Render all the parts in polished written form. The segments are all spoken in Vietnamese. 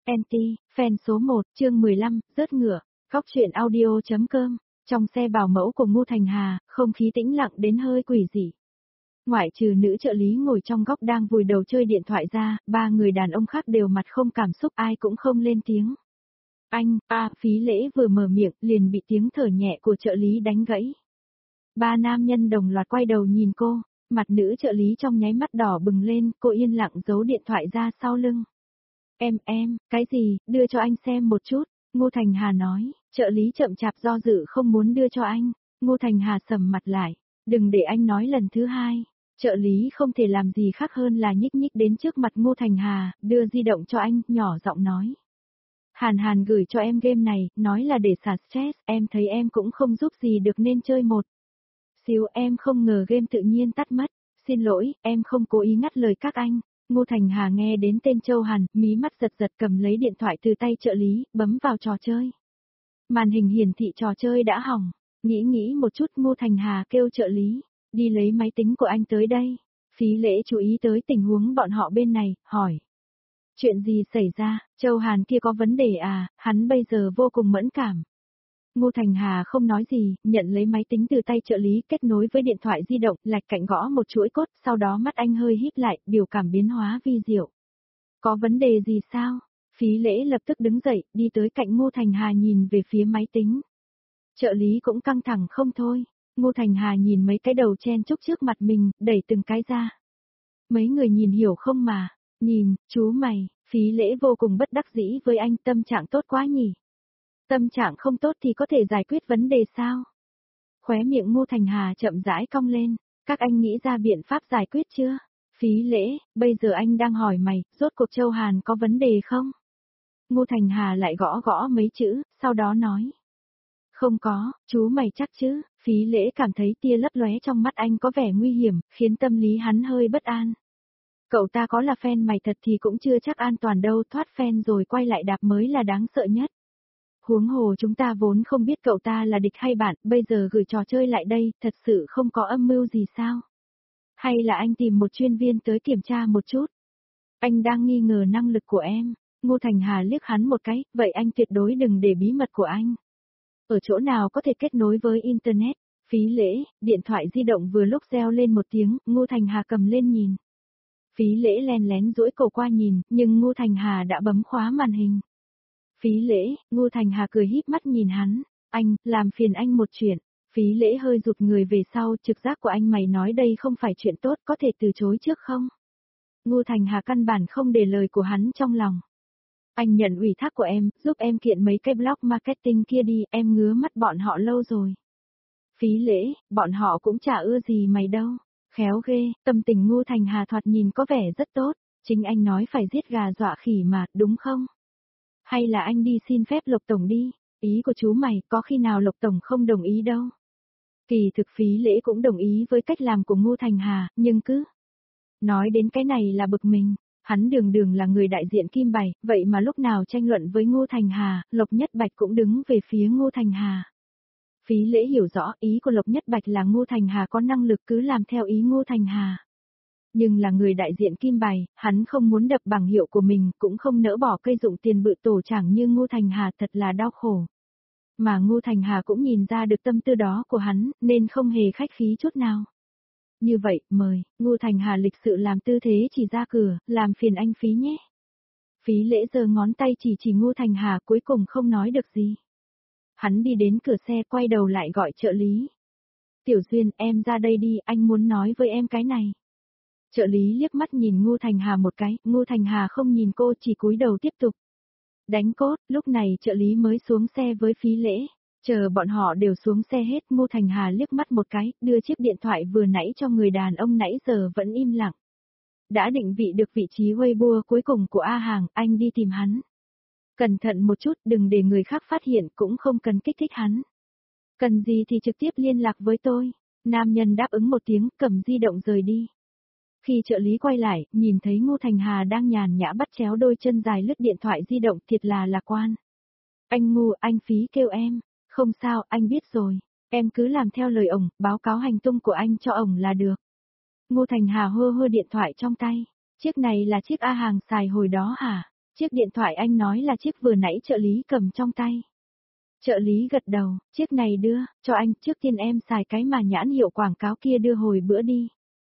Anti, fan số 1, chương 15, rớt ngựa, góc truyện audio.com, trong xe bảo mẫu của Ngô Thành Hà, không khí tĩnh lặng đến hơi quỷ dị. Ngoại trừ nữ trợ lý ngồi trong góc đang vùi đầu chơi điện thoại ra, ba người đàn ông khác đều mặt không cảm xúc, ai cũng không lên tiếng. Phí Lễ vừa mở miệng liền bị tiếng thở nhẹ của trợ lý đánh gãy. Ba nam nhân đồng loạt quay đầu nhìn cô, mặt nữ trợ lý trong nháy mắt đỏ bừng lên, cô yên lặng giấu điện thoại ra sau lưng. Cái gì, đưa cho anh xem một chút, Ngô Thành Hà nói, trợ lý chậm chạp do dự không muốn đưa cho anh, Ngô Thành Hà sầm mặt lại, đừng để anh nói lần thứ hai, trợ lý không thể làm gì khác hơn là nhích nhích đến trước mặt Ngô Thành Hà, đưa di động cho anh, nhỏ giọng nói. Hàn gửi cho em game này, nói là để xả stress, em thấy em cũng không giúp gì được nên chơi một xíu, em không ngờ game tự nhiên tắt mất, xin lỗi, em không cố ý ngắt lời các anh. Ngô Thành Hà nghe đến tên Châu Hàn, mí mắt giật giật cầm lấy điện thoại từ tay trợ lý, bấm vào trò chơi. Màn hình hiển thị trò chơi đã hỏng, nghĩ một chút Ngô Thành Hà kêu trợ lý, đi lấy máy tính của anh tới đây. Phí Lễ chú ý tới tình huống bọn họ bên này, hỏi. Chuyện gì xảy ra, Châu Hàn kia có vấn đề à, hắn bây giờ vô cùng mẫn cảm. Ngô Thành Hà không nói gì, nhận lấy máy tính từ tay trợ lý, kết nối với điện thoại di động, lạch cạnh gõ một chuỗi cốt, sau đó mắt anh hơi híp lại, biểu cảm biến hóa vi diệu. Có vấn đề gì sao? Phí Lễ lập tức đứng dậy, đi tới cạnh Ngô Thành Hà nhìn về phía máy tính. Trợ lý cũng căng thẳng không thôi. Ngô Thành Hà nhìn mấy cái đầu chen chúc trước mặt mình, đẩy từng cái ra. Mấy người nhìn hiểu không mà? Nhìn, chú mày, Phí Lễ vô cùng bất đắc dĩ với anh, tâm trạng tốt quá nhỉ? Tâm trạng không tốt thì có thể giải quyết vấn đề sao? Khóe miệng Ngô Thành Hà chậm rãi cong lên, các anh nghĩ ra biện pháp giải quyết chưa? Phí Lễ, bây giờ anh đang hỏi mày, rốt cuộc Châu Hàn có vấn đề không? Ngô Thành Hà lại gõ mấy chữ, sau đó nói. Không có, chú mày chắc chứ? Phí Lễ cảm thấy tia lấp lóe trong mắt anh có vẻ nguy hiểm, khiến tâm lý hắn hơi bất an. Cậu ta có là fan mày thật thì cũng chưa chắc an toàn đâu, thoát fan rồi quay lại đạp mới là đáng sợ nhất. Huống hồ chúng ta vốn không biết cậu ta là địch hay bạn, bây giờ gửi trò chơi lại đây, thật sự không có âm mưu gì sao? Hay là anh tìm một chuyên viên tới kiểm tra một chút? Anh đang nghi ngờ năng lực của em. Ngô Thành Hà liếc hắn một cái, vậy anh tuyệt đối đừng để bí mật của anh. Ở chỗ nào có thể kết nối với Internet? Phí Lễ, điện thoại di động vừa lúc reo lên một tiếng, Ngô Thành Hà cầm lên nhìn. Phí Lễ len lén duỗi cổ qua nhìn, nhưng Ngô Thành Hà đã bấm khóa màn hình. Phí Lễ, Ngô Thành Hà cười híp mắt nhìn hắn, anh, làm phiền anh một chuyện. Phí Lễ hơi rụt người về sau, trực giác của anh mày nói đây không phải chuyện tốt, có thể từ chối trước không? Ngô Thành Hà căn bản không để lời của hắn trong lòng. Anh nhận ủy thác của em, giúp em kiện mấy cái blog marketing kia đi, em ngứa mắt bọn họ lâu rồi. Phí Lễ, bọn họ cũng chả ưa gì mày đâu. Khéo ghê, tâm tình Ngô Thành Hà thoạt nhìn có vẻ rất tốt, chính anh nói phải giết gà dọa khỉ mà, đúng không? Hay là anh đi xin phép Lộc Tổng đi, ý của chú mày có khi nào Lộc Tổng không đồng ý đâu. Kỳ thực Phí Lễ cũng đồng ý với cách làm của Ngô Thành Hà, nhưng cứ nói đến cái này là bực mình, hắn đường là người đại diện Kim Bài, vậy mà lúc nào tranh luận với Ngô Thành Hà, Lộc Nhất Bạch cũng đứng về phía Ngô Thành Hà. Phí Lễ hiểu rõ ý của Lộc Nhất Bạch là Ngô Thành Hà có năng lực cứ làm theo ý Ngô Thành Hà. Nhưng là người đại diện Kim Bài, hắn không muốn đập bảng hiệu của mình, cũng không nỡ bỏ cây dụng tiền bự tổ chẳng như Ngô Thành Hà, thật là đau khổ. Mà Ngô Thành Hà cũng nhìn ra được tâm tư đó của hắn, nên không hề khách khí chút nào. Như vậy, mời, Ngô Thành Hà lịch sự làm tư thế chỉ ra cửa, làm phiền anh Phí nhé. Phí Lễ giơ ngón tay chỉ Ngô Thành Hà, cuối cùng không nói được gì. Hắn đi đến cửa xe, quay đầu lại gọi trợ lý. Tiểu Duyên, em ra đây đi, anh muốn nói với em cái này. Trợ lý liếc mắt nhìn Ngô Thành Hà một cái, Ngô Thành Hà không nhìn cô, chỉ cúi đầu tiếp tục. Đánh cốt, lúc này trợ lý mới xuống xe với Phí Lễ. Chờ bọn họ đều xuống xe hết, Ngô Thành Hà liếc mắt một cái, đưa chiếc điện thoại vừa nãy cho người đàn ông nãy giờ vẫn im lặng. Đã định vị được vị trí Weibo cuối cùng của A Hàng, anh đi tìm hắn. Cẩn thận một chút, đừng để người khác phát hiện, cũng không cần kích thích hắn. Cần gì thì trực tiếp liên lạc với tôi. Nam nhân đáp ứng một tiếng, cầm di động rời đi. Khi trợ lý quay lại, nhìn thấy Ngô Thành Hà đang nhàn nhã bắt chéo đôi chân dài lướt điện thoại di động, thiệt là lạc quan. Anh ngu, anh Phí kêu em. Không sao, anh biết rồi. Em cứ làm theo lời ổng, báo cáo hành tung của anh cho ổng là được. Ngô Thành Hà hơ điện thoại trong tay. Chiếc này là chiếc A Hàng xài hồi đó hả? Chiếc điện thoại anh nói là chiếc vừa nãy trợ lý cầm trong tay. Trợ lý gật đầu, chiếc này đưa, cho anh, trước tiên em xài cái mà nhãn hiệu quảng cáo kia đưa hồi bữa đi.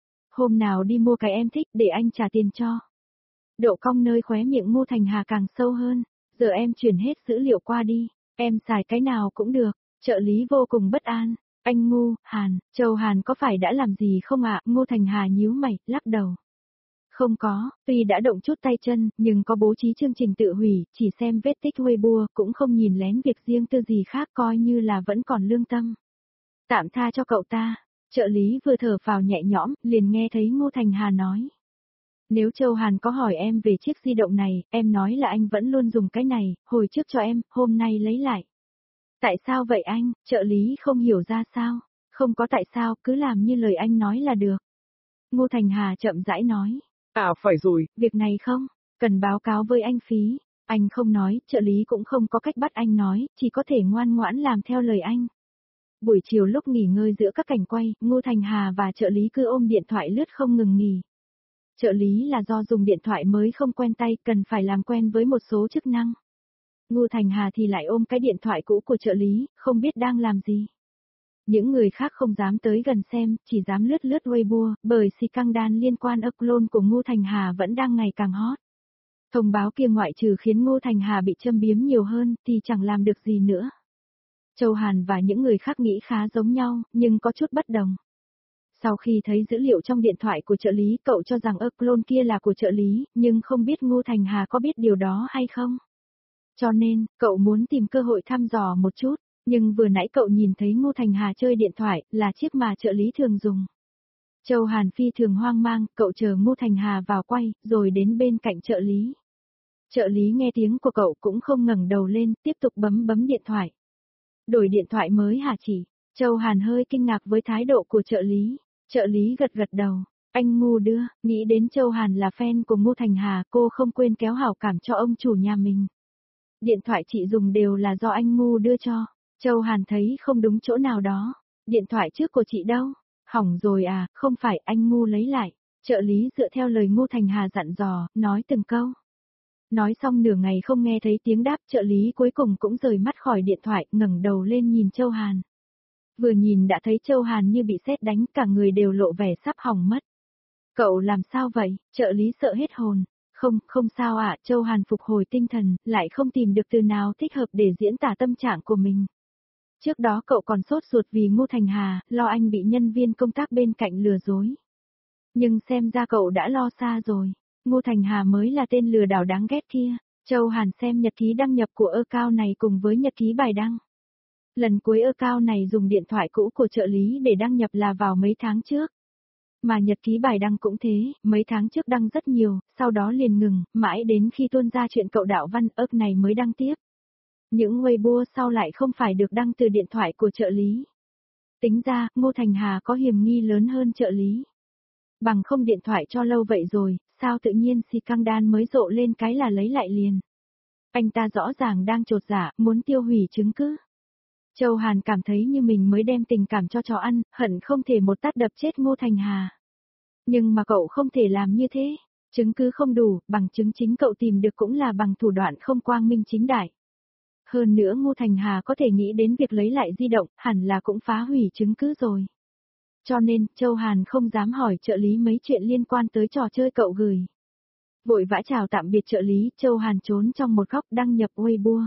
Hôm nào đi mua cái em thích để anh trả tiền cho. Độ cong nơi khóe miệng Ngô Thành Hà càng sâu hơn, giờ em chuyển hết dữ liệu qua đi, em xài cái nào cũng được, trợ lý vô cùng bất an. Anh Ngô, Châu Hàn có phải đã làm gì không ạ? Ngô Thành Hà nhíu mày, lắc đầu. Không có, tuy đã động chút tay chân, nhưng có bố trí chương trình tự hủy, chỉ xem vết tích Weibo, cũng không nhìn lén việc riêng tư gì khác, coi như là vẫn còn lương tâm. Tạm tha cho cậu ta, trợ lý vừa thở phào nhẹ nhõm, liền nghe thấy Ngô Thành Hà nói. Nếu Châu Hàn có hỏi em về chiếc di động này, em nói là anh vẫn luôn dùng cái này, hồi trước cho em, hôm nay lấy lại. Tại sao vậy anh? Trợ lý không hiểu ra sao? Không có tại sao, cứ làm như lời anh nói là được. Ngô Thành Hà chậm rãi nói. À phải rồi, việc này không, cần báo cáo với anh Phí. Anh không nói, trợ lý cũng không có cách bắt anh nói, chỉ có thể ngoan ngoãn làm theo lời anh. Buổi chiều lúc nghỉ ngơi giữa các cảnh quay, Ngô Thành Hà và trợ lý cứ ôm điện thoại lướt không ngừng nghỉ. Trợ lý là do dùng điện thoại mới không quen tay, cần phải làm quen với một số chức năng. Ngô Thành Hà thì lại ôm cái điện thoại cũ của trợ lý, không biết đang làm gì. Những người khác không dám tới gần xem, chỉ dám lướt lướt Weibo, bởi scandal liên quan upload của Ngô Thành Hà vẫn đang ngày càng hot. Thông báo kia ngoại trừ khiến Ngô Thành Hà bị châm biếm nhiều hơn, thì chẳng làm được gì nữa. Châu Hàn và những người khác nghĩ khá giống nhau, nhưng có chút bất đồng. Sau khi thấy dữ liệu trong điện thoại của trợ lý, cậu cho rằng upload kia là của trợ lý, nhưng không biết Ngô Thành Hà có biết điều đó hay không. Cho nên, cậu muốn tìm cơ hội thăm dò một chút, nhưng vừa nãy cậu nhìn thấy Ngô Thành Hà chơi điện thoại, là chiếc mà trợ lý thường dùng. Châu Hàn phi thường hoang mang, cậu chờ Ngô Thành Hà vào quay, rồi đến bên cạnh trợ lý. Trợ lý nghe tiếng của cậu cũng không ngẩng đầu lên, tiếp tục bấm điện thoại. Đổi điện thoại mới hả chị? Châu Hàn hơi kinh ngạc với thái độ của trợ lý. Trợ lý gật đầu. Anh ngu đưa, nghĩ đến Châu Hàn là fan của Ngô Thành Hà, cô không quên kéo hảo cảm cho ông chủ nhà mình. Điện thoại chị dùng đều là do anh ngu đưa cho. Châu Hàn thấy không đúng chỗ nào đó. Điện thoại trước của chị đâu? Hỏng rồi à, không phải anh ngu lấy lại. Trợ lý dựa theo lời Ngô Thành Hà dặn dò, nói từng câu. Nói xong nửa ngày không nghe thấy tiếng đáp, trợ lý cuối cùng cũng rời mắt khỏi điện thoại, ngẩng đầu lên nhìn Châu Hàn. Vừa nhìn đã thấy Châu Hàn như bị sét đánh, cả người đều lộ vẻ sắp hỏng mất. Cậu làm sao vậy? Trợ lý sợ hết hồn. Không sao ạ, Châu Hàn phục hồi tinh thần, lại không tìm được từ nào thích hợp để diễn tả tâm trạng của mình. Trước đó cậu còn sốt ruột vì Ngô Thành Hà, lo anh bị nhân viên công tác bên cạnh lừa dối. Nhưng xem ra cậu đã lo xa rồi. Ngô Thành Hà mới là tên lừa đảo đáng ghét kia. Châu Hàn xem nhật ký đăng nhập của account này cùng với nhật ký bài đăng. Lần cuối account này dùng điện thoại cũ của trợ lý để đăng nhập là vào mấy tháng trước. Mà nhật ký bài đăng cũng thế, mấy tháng trước đăng rất nhiều, sau đó liền ngừng, mãi đến khi tuôn ra chuyện cậu đạo văn ấp này mới đăng tiếp. Những Weibo sau lại không phải được đăng từ điện thoại của trợ lý. Tính ra, Ngô Thành Hà có hiểm nghi lớn hơn trợ lý. Bằng không điện thoại cho lâu vậy rồi, sao tự nhiên scandal mới rộ lên cái là lấy lại liền. Anh ta rõ ràng đang trột dạ, muốn tiêu hủy chứng cứ. Châu Hàn cảm thấy như mình mới đem tình cảm cho chó ăn, hận không thể một tát đập chết Ngô Thành Hà. Nhưng mà cậu không thể làm như thế. Chứng cứ không đủ, bằng chứng chính cậu tìm được cũng là bằng thủ đoạn không quang minh chính đại. Hơn nữa Ngô Thành Hà có thể nghĩ đến việc lấy lại di động, hẳn là cũng phá hủy chứng cứ rồi. Cho nên, Châu Hàn không dám hỏi trợ lý mấy chuyện liên quan tới trò chơi cậu gửi. Vội vã chào tạm biệt trợ lý, Châu Hàn trốn trong một góc đăng nhập Weibo.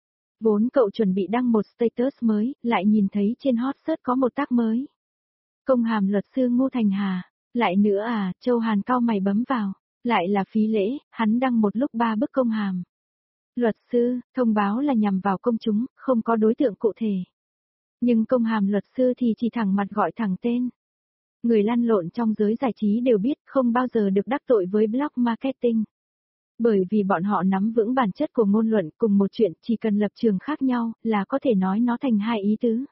Vốn cậu chuẩn bị đăng một status mới, lại nhìn thấy trên hot search có một tag mới. Công hàm luật sư Ngô Thành Hà. Lại nữa à, Châu Hàn cau mày bấm vào. Lại là Phí Lễ, hắn đăng một lúc 3 bức công hàm. Luật sư, thông báo là nhằm vào công chúng, không có đối tượng cụ thể. Nhưng công hàm luật sư thì chỉ thẳng mặt gọi thẳng tên. Người lăn lộn trong giới giải trí đều biết không bao giờ được đắc tội với blog marketing. Bởi vì bọn họ nắm vững bản chất của ngôn luận cùng một chuyện chỉ cần lập trường khác nhau là có thể nói nó thành hai ý tứ.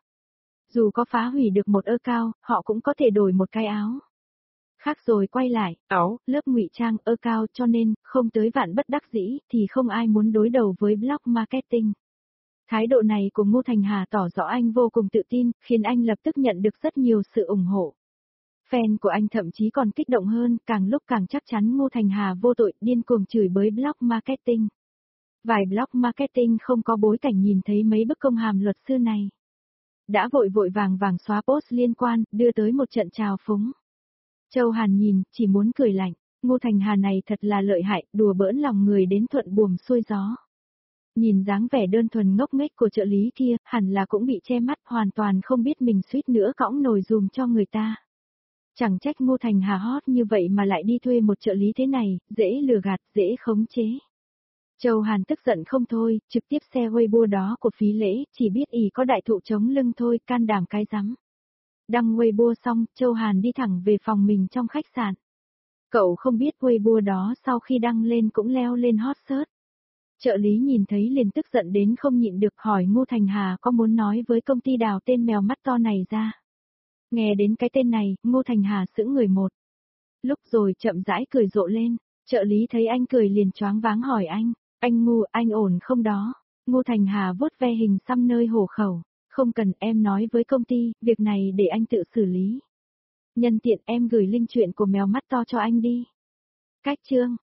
Dù có phá hủy được một account, họ cũng có thể đổi một cái áo. Khác rồi quay lại, áo, lớp ngụy trang account cho nên, không tới vạn bất đắc dĩ thì không ai muốn đối đầu với blog marketing. Thái độ này của Ngô Thành Hà tỏ rõ anh vô cùng tự tin, khiến anh lập tức nhận được rất nhiều sự ủng hộ. Fan của anh thậm chí còn kích động hơn, càng lúc càng chắc chắn Ngô Thành Hà vô tội, điên cuồng chửi bới blog marketing. Vài blog marketing không có bối cảnh nhìn thấy mấy bức công hàm luật sư này. Đã vội vội vàng vàng xóa post liên quan, đưa tới một trận trào phúng. Châu Hàn nhìn, chỉ muốn cười lạnh, Ngô Thành Hà này thật là lợi hại, đùa bỡn lòng người đến thuận buồm xuôi gió. Nhìn dáng vẻ đơn thuần ngốc nghếch của trợ lý kia, hẳn là cũng bị che mắt, hoàn toàn không biết mình suýt nữa cõng nồi dùm cho người ta. Chẳng trách Ngô Thành Hà hot như vậy mà lại đi thuê một trợ lý thế này, dễ lừa gạt, dễ khống chế. Châu Hàn tức giận không thôi, trực tiếp xe Weibo đó của Phí Lễ, chỉ biết ỷ có đại thụ chống lưng thôi, can đảm cái rắm. Đăng Weibo xong, Châu Hàn đi thẳng về phòng mình trong khách sạn. Cậu không biết Weibo đó sau khi đăng lên cũng leo lên hot search. Trợ lý nhìn thấy liền tức giận đến không nhịn được hỏi Ngô Thành Hà có muốn nói với công ty đào tên mèo mắt to này ra. Nghe đến cái tên này, Ngô Thành Hà sững người một. Lúc rồi chậm rãi cười rộ lên, trợ lý thấy anh cười liền choáng váng hỏi anh ngu, anh ổn không đó? Ngô Thành Hà vuốt ve hình xăm nơi hổ khẩu, không cần em nói với công ty, việc này để anh tự xử lý. Nhân tiện em gửi link chuyện của mèo mắt to cho anh đi. Cách chương